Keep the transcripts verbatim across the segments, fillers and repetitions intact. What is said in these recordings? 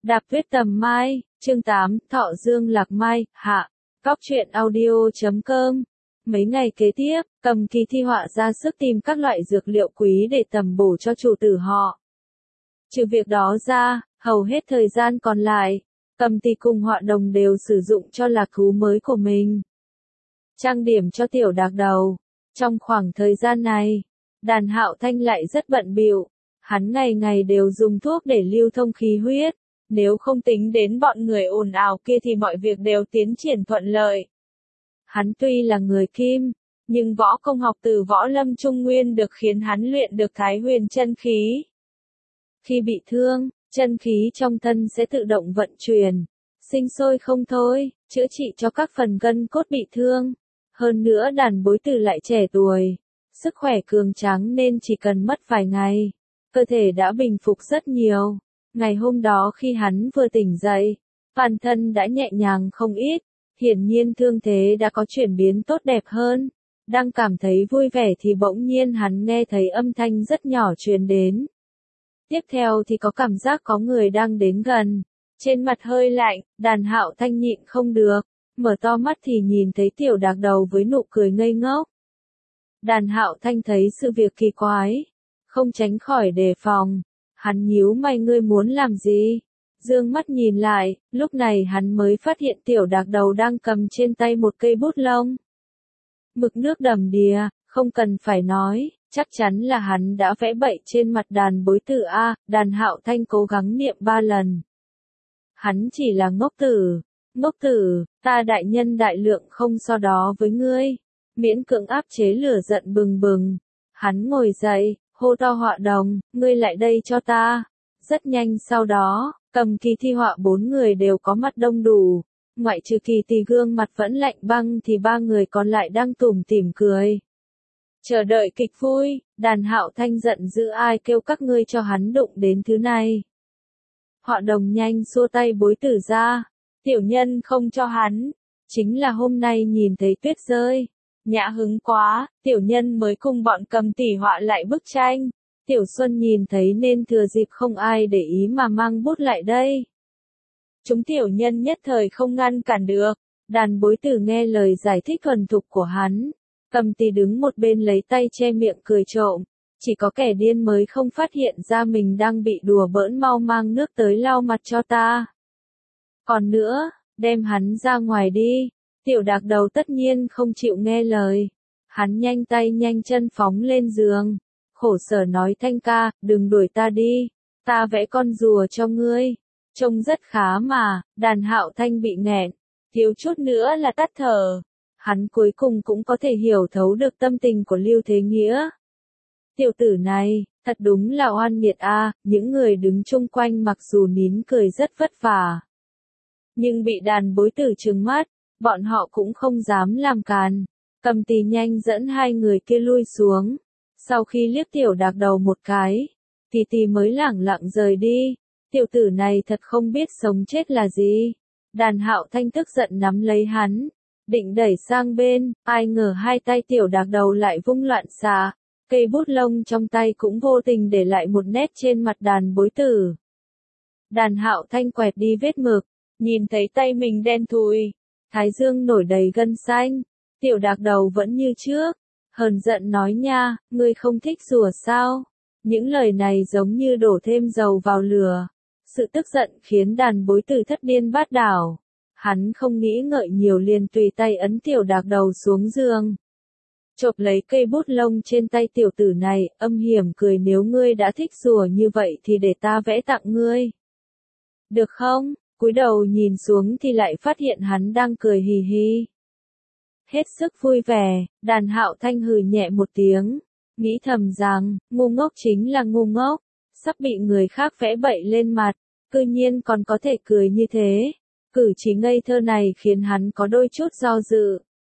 Đạp tuyết tầm mai, chương tám, Thọ Dương Lạc Mai, hạ. Góc truyện audio chấm com. Mấy ngày kế tiếp, Cầm Kỳ thi họa ra sức tìm các loại dược liệu quý để tầm bổ cho chủ tử họ. Trừ việc đó ra, hầu hết thời gian còn lại, Cầm Kỳ cùng họa đồng đều sử dụng cho lạc thú mới của mình. Trang điểm cho tiểu đạc đầu. Trong khoảng thời gian này, Đàn Hạo Thanh lại rất bận bịu. Hắn ngày ngày đều dùng thuốc để lưu thông khí huyết. Nếu không tính đến bọn người ồn ào kia thì mọi việc đều tiến triển thuận lợi. Hắn tuy là người Kim, nhưng võ công học từ Võ Lâm Trung Nguyên được khiến hắn luyện được Thái Huyền chân khí. Khi bị thương, chân khí trong thân sẽ tự động vận chuyển, sinh sôi không thôi, chữa trị cho các phần gân cốt bị thương. Hơn nữa Đàn Bối Tử lại trẻ tuổi, sức khỏe cường tráng nên chỉ cần mất vài ngày, cơ thể đã bình phục rất nhiều. Ngày hôm đó khi hắn vừa tỉnh dậy, toàn thân đã nhẹ nhàng không ít, hiển nhiên thương thế đã có chuyển biến tốt đẹp hơn. Đang cảm thấy vui vẻ thì bỗng nhiên hắn nghe thấy âm thanh rất nhỏ truyền đến. Tiếp theo thì có cảm giác có người đang đến gần. Trên mặt hơi lạnh, Đàn Hạo Thanh nhịn không được, mở to mắt thì nhìn thấy tiểu đạc đầu với nụ cười ngây ngốc. Đàn Hạo Thanh thấy sự việc kỳ quái, không tránh khỏi đề phòng. Hắn nhíu mày, ngươi muốn làm gì? Dương mắt nhìn lại, lúc này hắn mới phát hiện tiểu đạc đầu đang cầm trên tay một cây bút lông. Mực nước đầm đìa, không cần phải nói, chắc chắn là hắn đã vẽ bậy trên mặt Đàn Bối Tử a. Đàn Hạo Thanh cố gắng niệm ba lần. Hắn chỉ là ngốc tử, ngốc tử, ta đại nhân đại lượng không so đó với ngươi. Miễn cưỡng áp chế lửa giận bừng bừng. Hắn ngồi dậy, hô to họa đồng, ngươi lại đây cho ta. Rất nhanh sau đó, Cầm Kỳ thi họa bốn người đều có mặt đông đủ. Ngoại trừ Kỳ Tỳ gương mặt vẫn lạnh băng thì ba người còn lại đang tủm tỉm cười. Chờ đợi kịch vui, Đàn Hạo Thanh giận dữ, ai kêu các ngươi cho hắn đụng đến thứ này. Họa đồng nhanh xua tay Bối Tử ra. Tiểu nhân không cho hắn. Chính là hôm nay nhìn thấy tuyết rơi. Nhã hứng quá, tiểu nhân mới cùng bọn Cầm tỷ họa lại bức tranh. Tiểu Xuân nhìn thấy nên thừa dịp không ai để ý mà mang bút lại đây. Chúng tiểu nhân nhất thời không ngăn cản được. Đàn Bối Tử nghe lời giải thích thuần thục của hắn. Cầm Tỷ đứng một bên lấy tay che miệng cười trộm. Chỉ có kẻ điên mới không phát hiện ra mình đang bị đùa bỡn, mau mang nước tới lau mặt cho ta. Còn nữa, đem hắn ra ngoài đi. Tiểu đạc đầu tất nhiên không chịu nghe lời. Hắn nhanh tay nhanh chân phóng lên giường. Khổ sở nói, Thanh ca, đừng đuổi ta đi. Ta vẽ con rùa cho ngươi. Trông rất khá mà. Đàn Hạo Thanh bị nghẹn. Thiếu chút nữa là tắt thở. Hắn cuối cùng cũng có thể hiểu thấu được tâm tình của Lưu Thế Nghĩa. Tiểu tử này, thật đúng là oan nghiệt a. À, những người đứng chung quanh mặc dù nín cười rất vất vả. Nhưng bị Đàn Bối Tử trừng mắt. Bọn họ cũng không dám làm càn. Cầm Tỳ nhanh dẫn hai người kia lui xuống. Sau khi liếc tiểu đạc đầu một cái, Tỳ Tỳ mới lẳng lặng rời đi. Tiểu tử này thật không biết sống chết là gì. Đàn Hạo Thanh tức giận nắm lấy hắn, định đẩy sang bên, ai ngờ hai tay tiểu đạc đầu lại vung loạn xạ. Cây bút lông trong tay cũng vô tình để lại một nét trên mặt Đàn Bối Tử. Đàn Hạo Thanh quẹt đi vết mực, nhìn thấy tay mình đen thùi. Thái dương nổi đầy gân xanh, tiểu đạc đầu vẫn như trước, hờn giận nói, nha, ngươi không thích rùa sao? Những lời này giống như đổ thêm dầu vào lửa. Sự tức giận khiến Đàn Bối Tử thất điên bát đảo. Hắn không nghĩ ngợi nhiều liền tùy tay ấn tiểu đạc đầu xuống giường. Chộp lấy cây bút lông trên tay tiểu tử này, âm hiểm cười, nếu ngươi đã thích rùa như vậy thì để ta vẽ tặng ngươi. Được không? Cúi đầu nhìn xuống thì lại phát hiện hắn đang cười hì hì. Hết sức vui vẻ, Đàn Hạo Thanh hừ nhẹ một tiếng, nghĩ thầm rằng, ngu ngốc chính là ngu ngốc, sắp bị người khác vẽ bậy lên mặt, cư nhiên còn có thể cười như thế. Cử chỉ ngây thơ này khiến hắn có đôi chút do dự.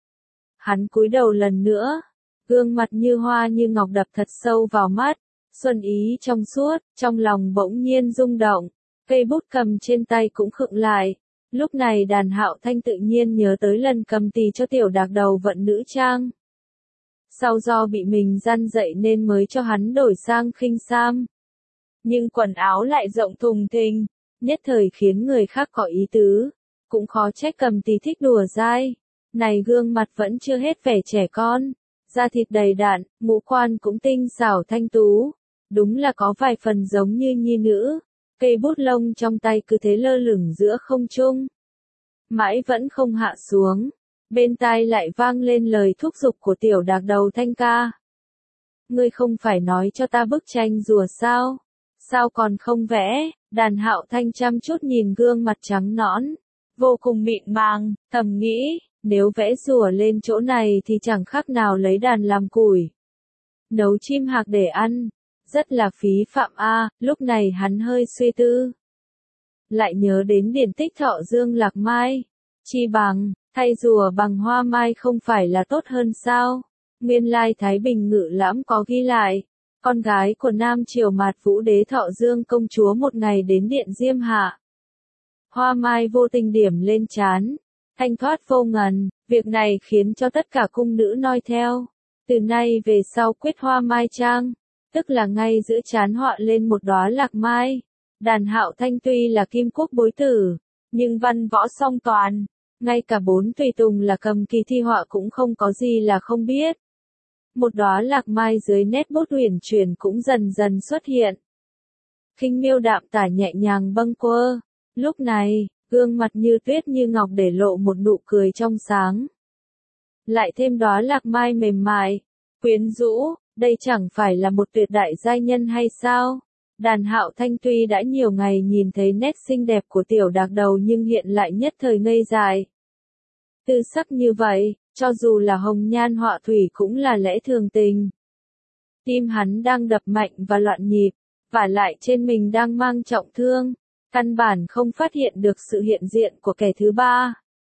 Hắn cúi đầu lần nữa, gương mặt như hoa như ngọc đập thật sâu vào mắt, xuân ý trong suốt, trong lòng bỗng nhiên rung động. Cây bút cầm trên tay cũng khựng lại. Lúc này Đàn Hạo Thanh tự nhiên nhớ tới lần Cầm Tỳ cho tiểu đạc đầu vận nữ trang. Sau do bị mình gian dậy nên mới cho hắn đổi sang khinh sam. Nhưng quần áo lại rộng thùng thình. nhất thời khiến người khác có ý tứ. Cũng khó trách Cầm Tý thích đùa dai. Này gương mặt vẫn chưa hết vẻ trẻ con, da thịt đầy đặn, ngũ quan cũng tinh xảo thanh tú. Đúng là có vài phần giống như nhi nữ. Cây bút lông trong tay cứ thế lơ lửng giữa không trung. Mãi vẫn không hạ xuống. Bên tai lại vang lên lời thúc giục của tiểu đạc đầu Thanh ca. Ngươi không phải nói cho ta bức tranh rùa sao? Sao còn không vẽ? Đàn Hạo Thanh chăm chút nhìn gương mặt trắng nõn, vô cùng mịn màng, thầm nghĩ, nếu vẽ rùa lên chỗ này thì chẳng khác nào lấy đàn làm củi. Nấu chim hạc để ăn, rất là phí phạm a. Lúc này hắn hơi suy tư. Lại nhớ đến điển tích Thọ Dương Lạc Mai. Chi bằng, thay rùa bằng hoa mai không phải là tốt hơn sao? Nguyên lai Thái Bình Ngự Lãm có ghi lại. Con gái của Nam Triều Mạt Vũ Đế Thọ Dương công chúa một ngày đến điện Diêm Hạ. Hoa mai vô tình điểm lên trán, thanh thoát vô ngần, việc này khiến cho tất cả cung nữ noi theo. Từ nay về sau quyết hoa mai trang, tức là ngay giữa trán họa lên một đóa lạc mai. Đàn Hạo Thanh tuy là kim quốc bối tử, nhưng văn võ song toàn, ngay cả bốn tùy tùng là Cầm Kỳ thi họa cũng không có gì là không biết. Một đóa lạc mai dưới nét bút uyển chuyển cũng dần dần xuất hiện. Khinh miêu đạm tả nhẹ nhàng bâng quơ. Lúc này, gương mặt như tuyết như ngọc để lộ một nụ cười trong sáng. Lại thêm đóa lạc mai mềm mại, quyến rũ, đây chẳng phải là một tuyệt đại giai nhân hay sao? Đàn Hạo Thanh tuy đã nhiều ngày nhìn thấy nét xinh đẹp của tiểu đạc đầu nhưng hiện lại nhất thời ngây dại. Tư sắc như vậy, cho dù là hồng nhan họa thủy cũng là lẽ thường tình. Tim hắn đang đập mạnh và loạn nhịp, vả lại trên mình đang mang trọng thương, căn bản không phát hiện được sự hiện diện của kẻ thứ ba.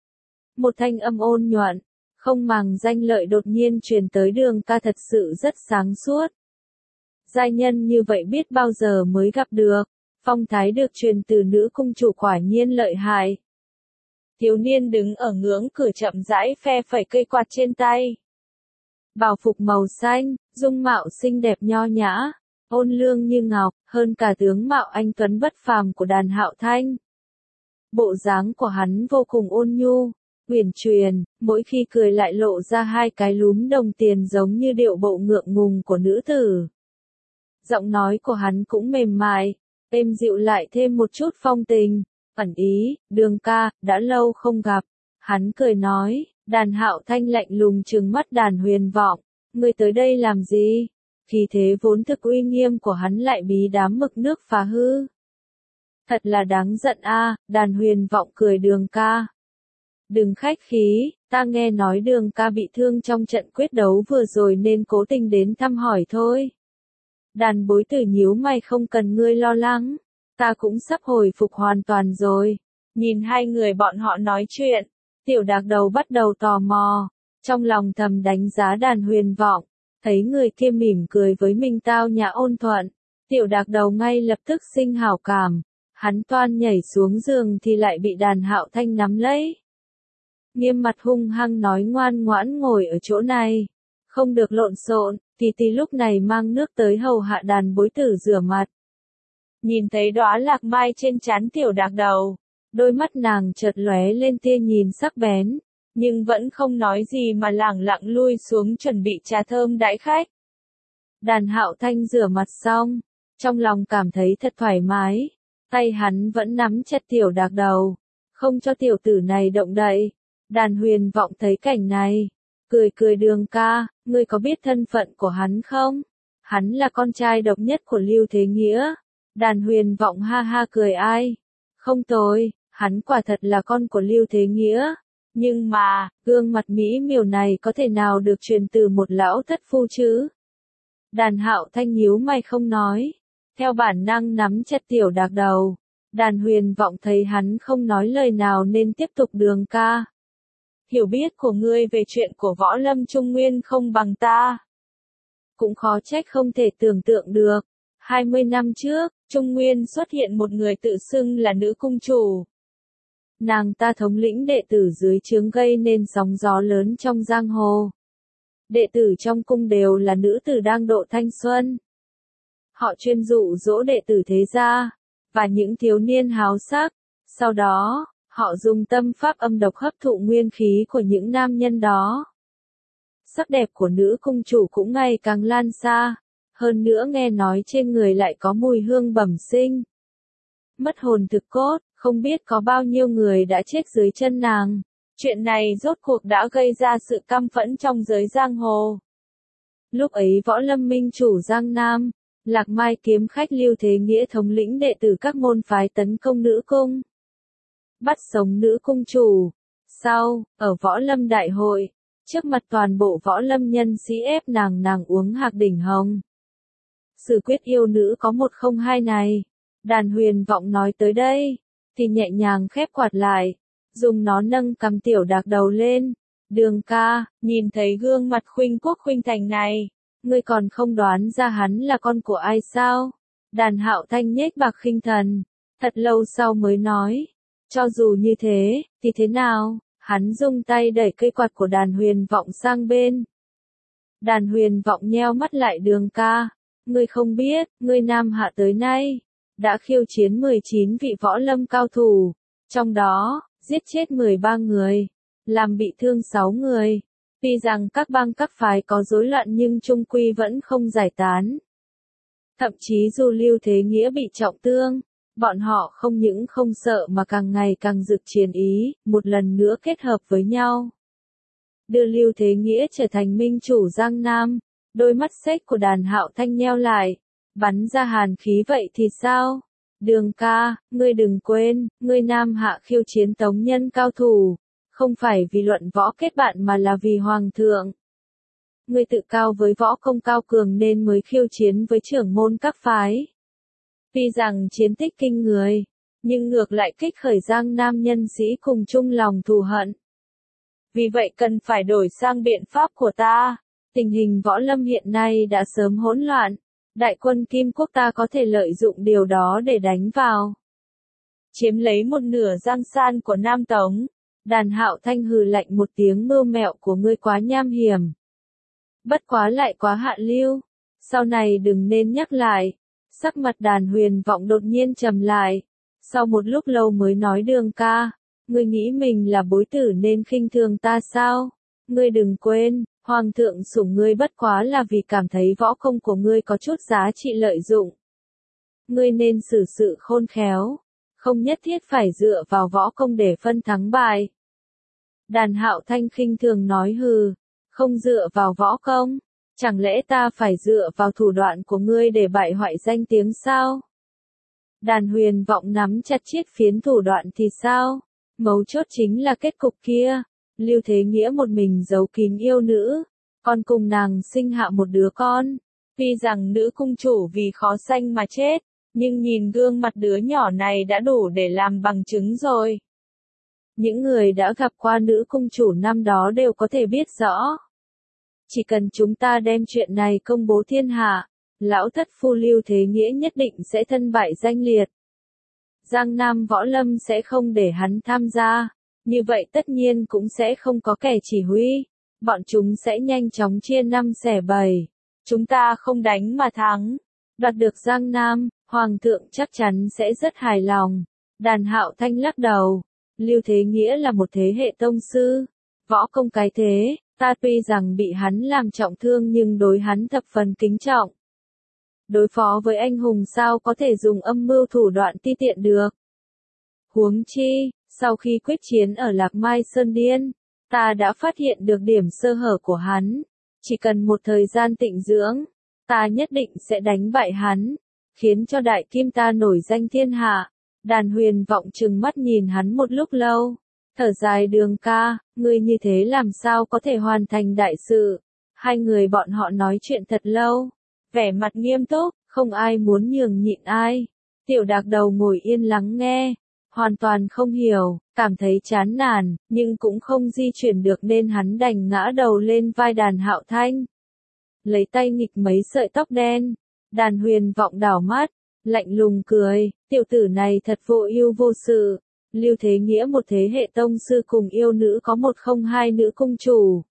Một thanh âm ôn nhuận, không màng danh lợi đột nhiên truyền tới Đường ca thật sự rất sáng suốt. Giai nhân như vậy biết bao giờ mới gặp được, phong thái được truyền từ nữ cung chủ quả nhiên lợi hại. Thiếu niên đứng ở ngưỡng cửa chậm rãi phe phẩy cây quạt trên tay. Bào phục màu xanh, dung mạo xinh đẹp nho nhã, ôn lương như ngọc, hơn cả tướng mạo anh tuấn bất phàm của Đàn Hạo Thanh. Bộ dáng của hắn vô cùng ôn nhu, uyển chuyển, mỗi khi cười lại lộ ra hai cái lúm đồng tiền giống như điệu bộ ngượng ngùng của nữ tử. Giọng nói của hắn cũng mềm mại, êm dịu lại thêm một chút phong tình, ẩn ý. Đường ca, đã lâu không gặp. Hắn cười nói. Đàn Hạo Thanh lạnh lùng trừng mắt Đàn Huyền Vọng, ngươi tới đây làm gì? Khí thế vốn thực uy nghiêm của hắn lại bí đám mực nước phá hư. Thật là đáng giận a. Đàn Huyền Vọng cười. Đường ca, đừng khách khí, ta nghe nói Đường ca bị thương trong trận quyết đấu vừa rồi nên cố tình đến thăm hỏi thôi. Đàn bối tử nhíu mày. Không cần ngươi lo lắng, ta cũng sắp hồi phục hoàn toàn rồi. Nhìn hai người bọn họ nói chuyện, tiểu đạc đầu bắt đầu tò mò, trong lòng thầm đánh giá Đàn Huyền Vọng, thấy người kia mỉm cười với mình tao nhã ôn thuận, tiểu đạc đầu ngay lập tức sinh hảo cảm, hắn toan nhảy xuống giường thì lại bị Đàn Hạo Thanh nắm lấy. Nghiêm mặt hung hăng nói ngoan ngoãn ngồi ở chỗ này, không được lộn xộn. Kỳ Tì lúc này mang nước tới hầu hạ đàn bối tử rửa mặt. Nhìn thấy đóa lạc mai trên trán tiểu đạc đầu, đôi mắt nàng chợt lóe lên tia nhìn sắc bén, nhưng vẫn không nói gì mà lẳng lặng lui xuống chuẩn bị trà thơm đãi khách. Đàn Hạo Thanh rửa mặt xong, trong lòng cảm thấy thật thoải mái, tay hắn vẫn nắm chặt tiểu đạc đầu, không cho tiểu tử này động đậy. Đàn Huyền Vọng thấy cảnh này, cười cười. Đường ca, ngươi có biết thân phận của hắn không? Hắn là con trai độc nhất của Lưu Thế Nghĩa. Đàn Huyền Vọng ha ha cười. Ai? Không tồi, hắn quả thật là con của Lưu Thế Nghĩa. Nhưng mà, gương mặt mỹ miều này có thể nào được truyền từ một lão thất phu chứ? Đàn Hạo Thanh nhíu mày không nói, theo bản năng nắm chặt tiểu đạc đầu. Đàn Huyền Vọng thấy hắn không nói lời nào nên tiếp tục. Đường ca, hiểu biết của ngươi về chuyện của Võ Lâm Trung Nguyên không bằng ta. Cũng khó trách không thể tưởng tượng được. hai mươi năm trước, Trung Nguyên xuất hiện một người tự xưng là nữ cung chủ. Nàng ta thống lĩnh đệ tử dưới trướng gây nên sóng gió lớn trong giang hồ. Đệ tử trong cung đều là nữ tử đang độ thanh xuân. Họ chuyên dụ dỗ đệ tử thế gia, và những thiếu niên háo sắc. Sau đó, họ dùng tâm pháp âm độc hấp thụ nguyên khí của những nam nhân đó. Sắc đẹp của nữ cung chủ cũng ngày càng lan xa, hơn nữa nghe nói trên người lại có mùi hương bẩm sinh. Mất hồn thực cốt, không biết có bao nhiêu người đã chết dưới chân nàng. Chuyện này rốt cuộc đã gây ra sự căm phẫn trong giới giang hồ. Lúc ấy Võ Lâm minh chủ Giang Nam, Lạc Mai kiếm khách Lưu Thế Nghĩa thống lĩnh đệ tử các môn phái tấn công nữ cung. Bắt sống nữ cung chủ. Sau, ở Võ Lâm đại hội, trước mặt toàn bộ Võ Lâm nhân sĩ ép nàng nàng uống hạc đỉnh hồng. Sự quyết yêu nữ có một không hai này. Đàn Huyền Vọng nói tới đây, thì nhẹ nhàng khép quạt lại, dùng nó nâng cầm Tiểu Đạc đầu lên. Đường ca, nhìn thấy gương mặt khuynh quốc khuynh thành này, ngươi còn không đoán ra hắn là con của ai sao? Đàn Hạo Thanh nhếch bạc khinh thần, thật lâu sau mới nói, cho dù như thế, thì thế nào? Hắn dùng tay đẩy cây quạt của Đàn Huyền Vọng sang bên. Đàn Huyền Vọng nheo mắt lại. Đường ca, ngươi không biết, ngươi Nam Hạ tới nay đã khiêu chiến mười chín vị võ lâm cao thủ, trong đó giết chết mười ba người, làm bị thương sáu người. Tuy rằng các bang các phái có rối loạn nhưng chung quy vẫn không giải tán. Thậm chí dù Lưu Thế Nghĩa bị trọng thương, bọn họ không những không sợ mà càng ngày càng rực chiến ý, một lần nữa kết hợp với nhau. Đưa Lưu Thế Nghĩa trở thành minh chủ Giang Nam, đôi mắt xếch của Đàn Hạo Thanh nheo lại, bắn ra hàn khí. Vậy thì sao? Đường ca, ngươi đừng quên, ngươi Nam Hạ khiêu chiến tống nhân cao thủ, không phải vì luận võ kết bạn mà là vì Hoàng thượng. Ngươi tự cao với võ công cao cường nên mới khiêu chiến với trưởng môn các phái. Tuy rằng chiến tích kinh người, nhưng ngược lại kích khởi Giang Nam nhân sĩ cùng chung lòng thù hận. Vì vậy cần phải đổi sang biện pháp của ta. Tình hình võ lâm hiện nay đã sớm hỗn loạn. Đại quân Kim Quốc ta có thể lợi dụng điều đó để đánh vào. Chiếm lấy một nửa giang san của Nam Tống. Đàn Hạo Thanh hừ lạnh một tiếng. Mưu mẹo của ngươi quá nham hiểm. Bất quá lại quá hạ lưu. Sau này đừng nên nhắc lại. Sắc mặt Đàn Huyền Vọng đột nhiên trầm lại. Sau một lúc lâu mới nói. Đường ca, ngươi nghĩ mình là bối tử nên khinh thường ta sao? Ngươi đừng quên, Hoàng thượng sủng ngươi bất quá là vì cảm thấy võ công của ngươi có chút giá trị lợi dụng. Ngươi nên xử sự khôn khéo, không nhất thiết phải dựa vào võ công để phân thắng bại. Đàn Hạo Thanh khinh thường nói. Hừ, không dựa vào võ công, chẳng lẽ ta phải dựa vào thủ đoạn của ngươi để bại hoại danh tiếng sao? Đàn Huyền Vọng nắm chặt chiếc phiến thủ đoạn thì sao? Mấu chốt chính là kết cục kia. Lưu Thế Nghĩa một mình giấu kín yêu nữ, còn cùng nàng sinh hạ một đứa con. Tuy rằng nữ cung chủ vì khó sanh mà chết, nhưng nhìn gương mặt đứa nhỏ này đã đủ để làm bằng chứng rồi. Những người đã gặp qua nữ cung chủ năm đó đều có thể biết rõ. Chỉ cần chúng ta đem chuyện này công bố thiên hạ, lão thất phu Lưu Thế Nghĩa nhất định sẽ thân bại danh liệt. Giang Nam Võ Lâm sẽ không để hắn tham gia. Như vậy tất nhiên cũng sẽ không có kẻ chỉ huy. Bọn chúng sẽ nhanh chóng chia năm xẻ bảy. Chúng ta không đánh mà thắng. Đoạt được Giang Nam, Hoàng thượng chắc chắn sẽ rất hài lòng. Đàn Hạo Thanh lắc đầu. Lưu Thế Nghĩa là một thế hệ tông sư. Võ công cái thế, ta tuy rằng bị hắn làm trọng thương nhưng đối hắn thập phần kính trọng. Đối phó với anh hùng sao có thể dùng âm mưu thủ đoạn ti tiện được. Huống chi, sau khi quyết chiến ở Lạc Mai Sơn Điên, ta đã phát hiện được điểm sơ hở của hắn. Chỉ cần một thời gian tịnh dưỡng, ta nhất định sẽ đánh bại hắn, khiến cho đại kim ta nổi danh thiên hạ. Đàn Huyền Vọng trừng mắt nhìn hắn một lúc lâu, thở dài. Đường ca, ngươi như thế làm sao có thể hoàn thành đại sự? Hai người bọn họ nói chuyện thật lâu, vẻ mặt nghiêm túc, không ai muốn nhường nhịn ai. Tiểu Đạc đầu ngồi yên lắng nghe, hoàn toàn không hiểu, cảm thấy chán nản, nhưng cũng không di chuyển được nên hắn đành ngã đầu lên vai Đàn Hạo Thanh. Lấy tay nghịch mấy sợi tóc đen, Đàn Huyền Vọng đảo mắt, lạnh lùng cười, tiểu tử này thật vô ưu vô sự. Lưu Thế Nghĩa một thế hệ tông sư cùng yêu nữ có một không hai nữ cung chủ.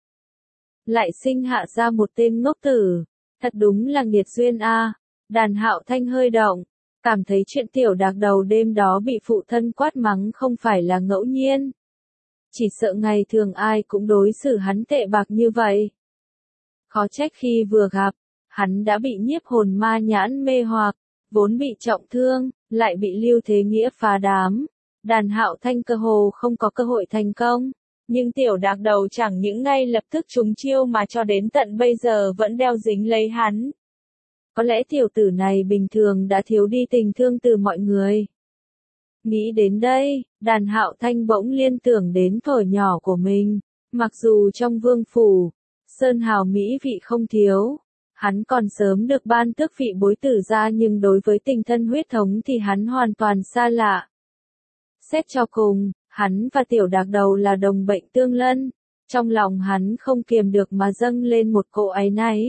Lại sinh hạ ra một tên ngốc tử, thật đúng là nghiệt duyên a. Đàn Hạo Thanh hơi động, cảm thấy chuyện tiểu đạc đầu đêm đó bị phụ thân quát mắng không phải là ngẫu nhiên. Chỉ sợ ngày thường ai cũng đối xử hắn tệ bạc như vậy. Khó trách khi vừa gặp, hắn đã bị nhiếp hồn ma nhãn mê hoặc, vốn bị trọng thương, lại bị Lưu Thế Nghĩa phá đám. Đàn Hạo Thanh cơ hồ không có cơ hội thành công, nhưng tiểu đạc đầu chẳng những ngay lập tức trúng chiêu mà cho đến tận bây giờ vẫn đeo dính lấy hắn. Có lẽ tiểu tử này bình thường đã thiếu đi tình thương từ mọi người. Nghĩ đến đây, Đàn Hạo Thanh bỗng liên tưởng đến thuở nhỏ của mình, mặc dù trong vương phủ, sơn hào mỹ vị không thiếu, hắn còn sớm được ban tước vị bối tử ra nhưng đối với tình thân huyết thống thì hắn hoàn toàn xa lạ. Xét cho cùng, hắn và tiểu đạc đầu là đồng bệnh tương lân, trong lòng hắn không kiềm được mà dâng lên một cỗ áy náy.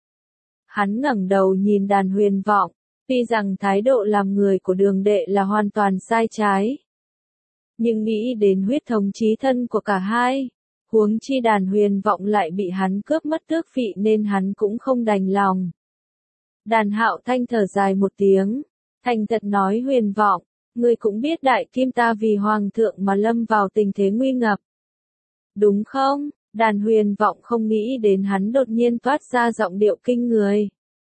Hắn ngẩng đầu nhìn Đàn Huyền Vọng, tuy rằng thái độ làm người của Đường đệ là hoàn toàn sai trái. Nhưng nghĩ đến huyết thống chí thân của cả hai, huống chi Đàn Huyền Vọng lại bị hắn cướp mất tước vị nên hắn cũng không đành lòng. Đàn Hạo Thanh thở dài một tiếng, thành thật nói Huyền Vọng, ngươi cũng biết đại kim ta vì hoàng thượng mà lâm vào tình thế nguy ngập. Đúng không? Đàn Huyền Vọng không nghĩ đến hắn đột nhiên toát ra giọng điệu kinh người.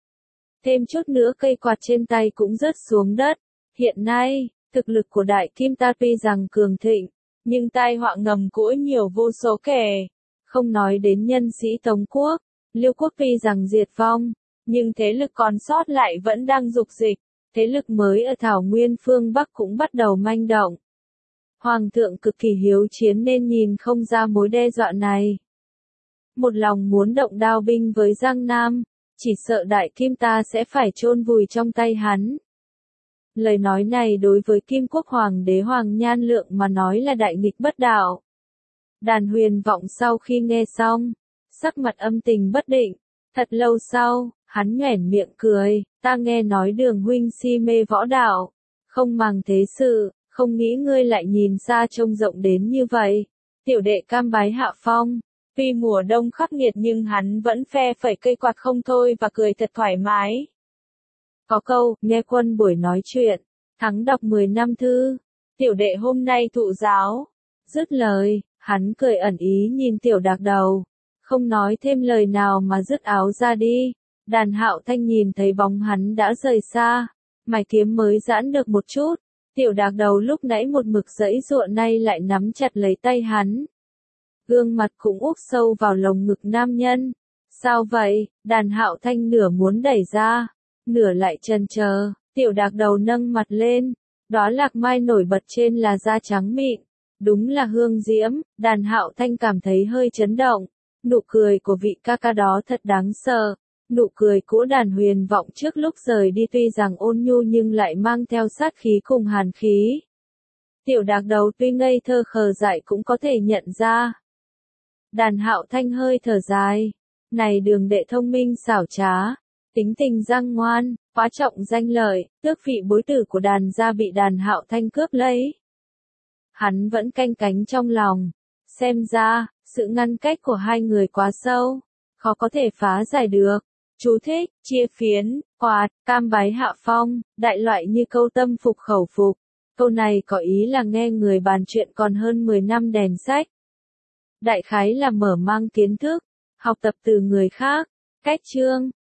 Thêm chút nữa cây quạt trên tay cũng rớt xuống đất. Hiện nay, thực lực của đại kim ta tuy rằng cường thịnh, nhưng tai họa ngầm cỗi nhiều vô số kể. Không nói đến nhân sĩ Tống quốc, Liêu quốc tuy rằng diệt vong, nhưng thế lực còn sót lại vẫn đang dục dịch. Thế lực mới ở Thảo Nguyên phương Bắc cũng bắt đầu manh động. Hoàng thượng cực kỳ hiếu chiến nên nhìn không ra mối đe dọa này. Một lòng muốn động đao binh với Giang Nam, chỉ sợ đại kim ta sẽ phải chôn vùi trong tay hắn. Lời nói này đối với Kim Quốc Hoàng đế Hoàng Nhan Lượng mà nói là đại nghịch bất đạo. Đàn Huyền Vọng sau khi nghe xong, sắc mặt âm tình bất định, thật lâu sau, hắn nhoẻn miệng cười, ta nghe nói Đường huynh si mê võ đạo, không màng thế sự, không nghĩ ngươi lại nhìn xa trông rộng đến như vậy. Tiểu đệ cam bái hạ phong, tuy mùa đông khắc nghiệt nhưng hắn vẫn phe phẩy cây quạt không thôi và cười thật thoải mái. Có câu, nghe quân buổi nói chuyện, thắng đọc mười năm thư, tiểu đệ hôm nay thụ giáo. Dứt lời, hắn cười ẩn ý nhìn tiểu đạc đầu, không nói thêm lời nào mà dứt áo ra đi. Đàn Hạo Thanh nhìn thấy bóng hắn đã rời xa, mày kiếm mới giãn được một chút, tiểu đạc đầu lúc nãy một mực giãy giụa nay lại nắm chặt lấy tay hắn. Gương mặt cũng úp sâu vào lồng ngực nam nhân. Sao vậy? Đàn Hạo Thanh nửa muốn đẩy ra, nửa lại chần chờ, tiểu đạc đầu nâng mặt lên, đó lạc mai nổi bật trên là da trắng mịn, đúng là hương diễm. Đàn Hạo Thanh cảm thấy hơi chấn động, nụ cười của vị ca ca đó thật đáng sợ. Nụ cười của Đàn Huyền Vọng trước lúc rời đi tuy rằng ôn nhu nhưng lại mang theo sát khí cùng hàn khí. Tiểu đạc đầu tuy ngây thơ khờ dại cũng có thể nhận ra. Đàn Hạo Thanh hơi thở dài, này Đường đệ thông minh xảo trá, tính tình giang ngoan, quá trọng danh lợi, tước vị bối tử của đàn gia bị Đàn Hạo Thanh cướp lấy. Hắn vẫn canh cánh trong lòng, xem ra, sự ngăn cách của hai người quá sâu, khó có thể phá giải được. Chú thích, chia phiến, quạt, cam bái hạ phong, đại loại như câu tâm phục khẩu phục. Câu này có ý là nghe người bàn chuyện còn hơn mười năm đèn sách. Đại khái là mở mang kiến thức, học tập từ người khác. Cách chương